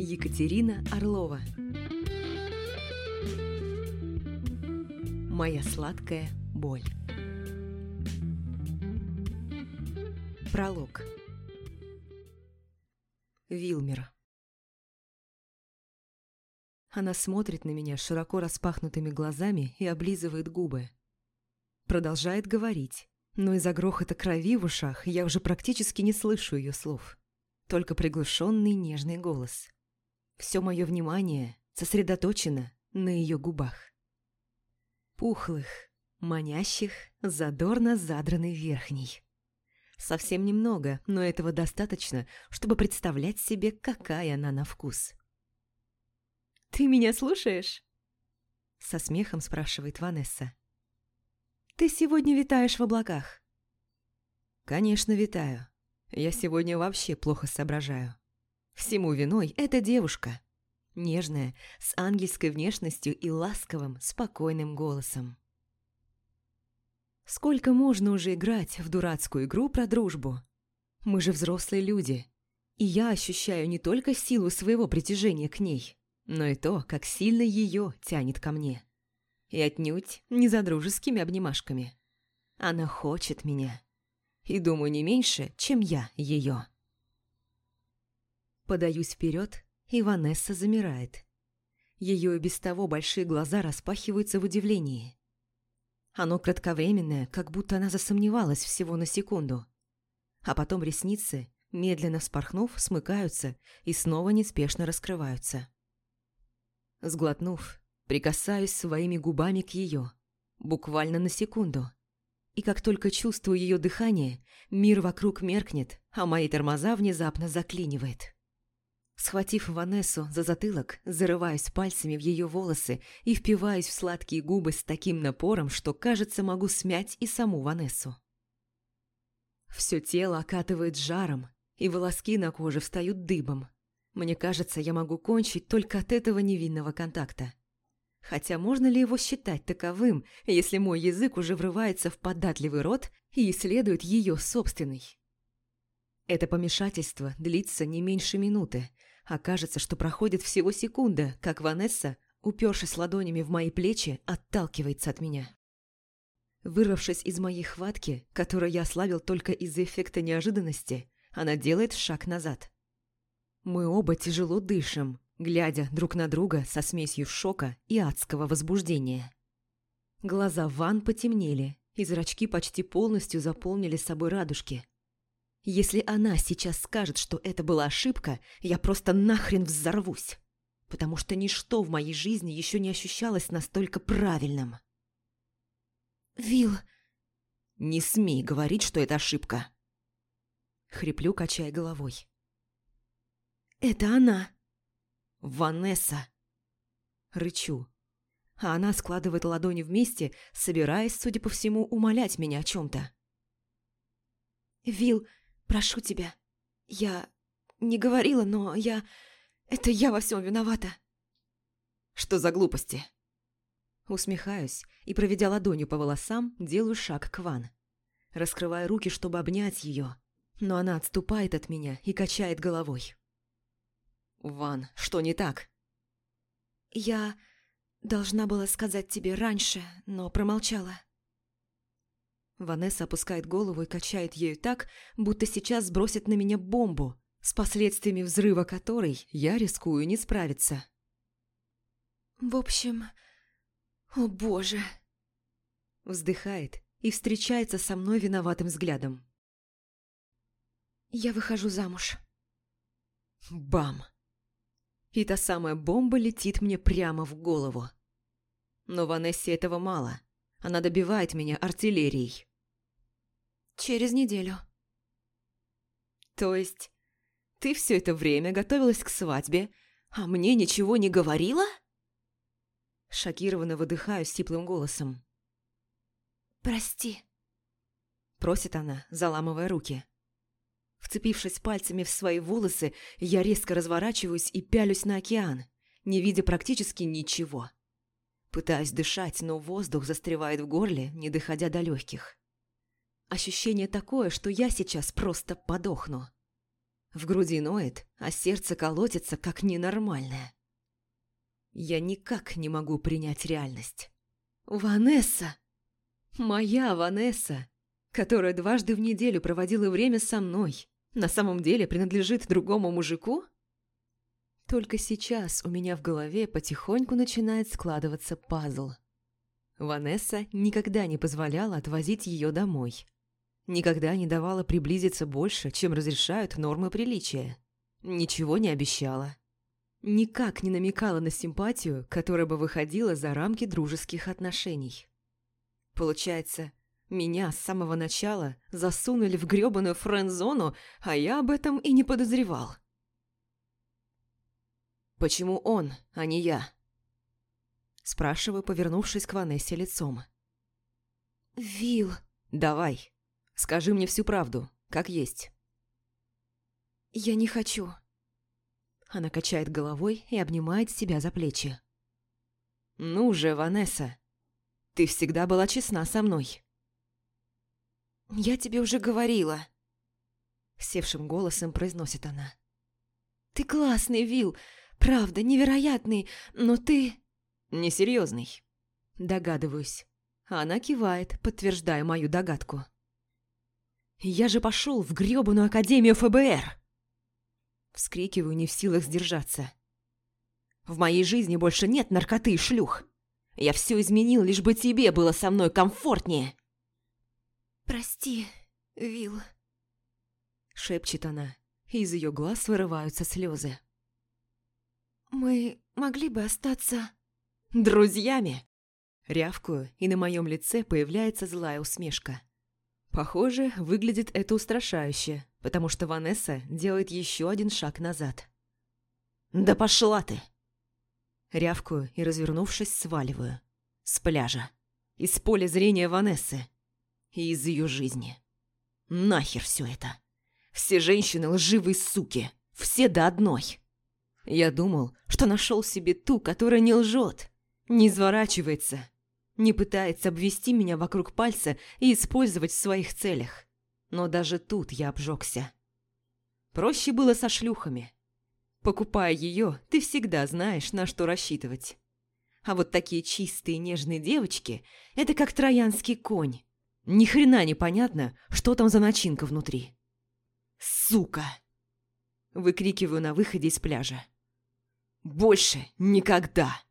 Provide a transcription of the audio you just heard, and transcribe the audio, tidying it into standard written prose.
Екатерина Орлова. Моя сладкая боль. Пролог. Вилмер. Она смотрит на меня широко распахнутыми глазами и облизывает губы. Продолжает говорить, но из-за грохота крови в ушах я уже практически не слышу ее слов. Только приглушенный нежный голос. Все мое внимание сосредоточено на ее губах. Пухлых, манящих, задорно задранной верхней. Совсем немного, но этого достаточно, чтобы представлять себе, какая она на вкус. «Ты меня слушаешь?» Со смехом спрашивает Ванесса. «Ты сегодня витаешь в облаках?» «Конечно, витаю. Я сегодня вообще плохо соображаю. Всему виной эта девушка. Нежная, с ангельской внешностью и ласковым, спокойным голосом. Сколько можно уже играть в дурацкую игру про дружбу? Мы же взрослые люди, и я ощущаю не только силу своего притяжения к ней, но и то, как сильно ее тянет ко мне. И отнюдь не за дружескими обнимашками. Она хочет меня. И думаю, не меньше, чем я ее. Подаюсь вперед, и Ванесса замирает. Ее и без того большие глаза распахиваются в удивлении. Оно кратковременное, как будто она засомневалась всего на секунду. А потом ресницы, медленно вспорхнув, смыкаются и снова неспешно раскрываются. Сглотнув, прикасаюсь своими губами к ее, буквально на секунду. И как только чувствую ее дыхание, мир вокруг меркнет, а мои тормоза внезапно заклинивает. Схватив Ванессу за затылок, зарываюсь пальцами в ее волосы и впиваюсь в сладкие губы с таким напором, что, кажется, могу смять и саму Ванессу. Все тело окатывает жаром, и волоски на коже встают дыбом. Мне кажется, я могу кончить только от этого невинного контакта. Хотя можно ли его считать таковым, если мой язык уже врывается в податливый рот и исследует ее собственный? Это помешательство длится не меньше минуты, а кажется, что проходит всего секунда, как Ванесса, упершись ладонями в мои плечи, отталкивается от меня. Вырвавшись из моей хватки, которую я ослабил только из-за эффекта неожиданности, она делает шаг назад. Мы оба тяжело дышим, глядя друг на друга со смесью шока и адского возбуждения. Глаза Ван потемнели, и зрачки почти полностью заполнили собой радужки. Если она сейчас скажет, что это была ошибка, я просто нахрен взорвусь, потому что ничто в моей жизни еще не ощущалось настолько правильным. «Вил...» «Не смей говорить, что это ошибка!» Хриплю, качая головой. «Это она!» «Ванесса!» Рычу, а она складывает ладони вместе, собираясь, судя по всему, умолять меня о чем-то. «Вил, прошу тебя. Я не говорила, но Это я во всем виновата». «Что за глупости?» Усмехаюсь и, проведя ладонью по волосам, делаю шаг к Ван. Раскрываю руки, чтобы обнять ее, но она отступает от меня и качает головой. «Ван, что не так?» «Я должна была сказать тебе раньше, но промолчала». Ванесса опускает голову и качает ею так, будто сейчас сбросит на меня бомбу, с последствиями взрыва которой я рискую не справиться. «В общем... О боже!» Вздыхает и встречается со мной виноватым взглядом. «Я выхожу замуж». Бам! И та самая бомба летит мне прямо в голову. Но Ванессе этого мало. Она добивает меня артиллерией. «Через неделю». «То есть ты все это время готовилась к свадьбе, а мне ничего не говорила?» Шокированно выдыхаю сиплым голосом. «Прости», – просит она, заламывая руки. Вцепившись пальцами в свои волосы, я резко разворачиваюсь и пялюсь на океан, не видя практически ничего. Пытаюсь дышать, но воздух застревает в горле, не доходя до легких. Ощущение такое, что я сейчас просто подохну. В груди ноет, а сердце колотится, как ненормальное. Я никак не могу принять реальность. Ванесса! Моя Ванесса, которая дважды в неделю проводила время со мной, на самом деле принадлежит другому мужику? Только сейчас у меня в голове потихоньку начинает складываться пазл. Ванесса никогда не позволяла отвозить ее домой. Никогда не давала приблизиться больше, чем разрешают нормы приличия. Ничего не обещала. Никак не намекала на симпатию, которая бы выходила за рамки дружеских отношений. Получается, меня с самого начала засунули в грёбаную френд-зону, а я об этом и не подозревал. «Почему он, а не я?» Спрашиваю, повернувшись к Ванессе лицом. «Вилл...» «Давай, скажи мне всю правду, как есть». «Я не хочу...» Она качает головой и обнимает себя за плечи. «Ну же, Ванесса, ты всегда была честна со мной». «Я тебе уже говорила», — севшим голосом произносит она. «Ты классный, Вилл, правда, невероятный, но ты...» «Несерьезный», — догадываюсь. Она кивает, подтверждая мою догадку. «Я же пошел в грёбаную Академию ФБР!» Вскрикиваю, не в силах сдержаться. «В моей жизни больше нет наркоты и шлюх. Я все изменил, лишь бы тебе было со мной комфортнее». «Прости, Вилл», — шепчет она, и из ее глаз вырываются слезы. «Мы могли бы остаться...» «Друзьями!» Рявкую, и на моем лице появляется злая усмешка. Похоже, выглядит это устрашающе, потому что Ванесса делает еще один шаг назад. «Да пошла ты!» Рявкую и, развернувшись, сваливаю. С пляжа. Из поля зрения Ванессы. И из ее жизни. Нахер все это. Все женщины лживые суки. Все до одной. Я думал, что нашел себе ту, которая не лжет, не изворачивается, не пытается обвести меня вокруг пальца и использовать в своих целях. Но даже тут я обжегся. Проще было со шлюхами. Покупая ее, ты всегда знаешь, на что рассчитывать. А вот такие чистые нежные девочки – это как троянский конь. Ни хрена не понятно, что там за начинка внутри. «Сука!» – выкрикиваю на выходе из пляжа. «Больше никогда!»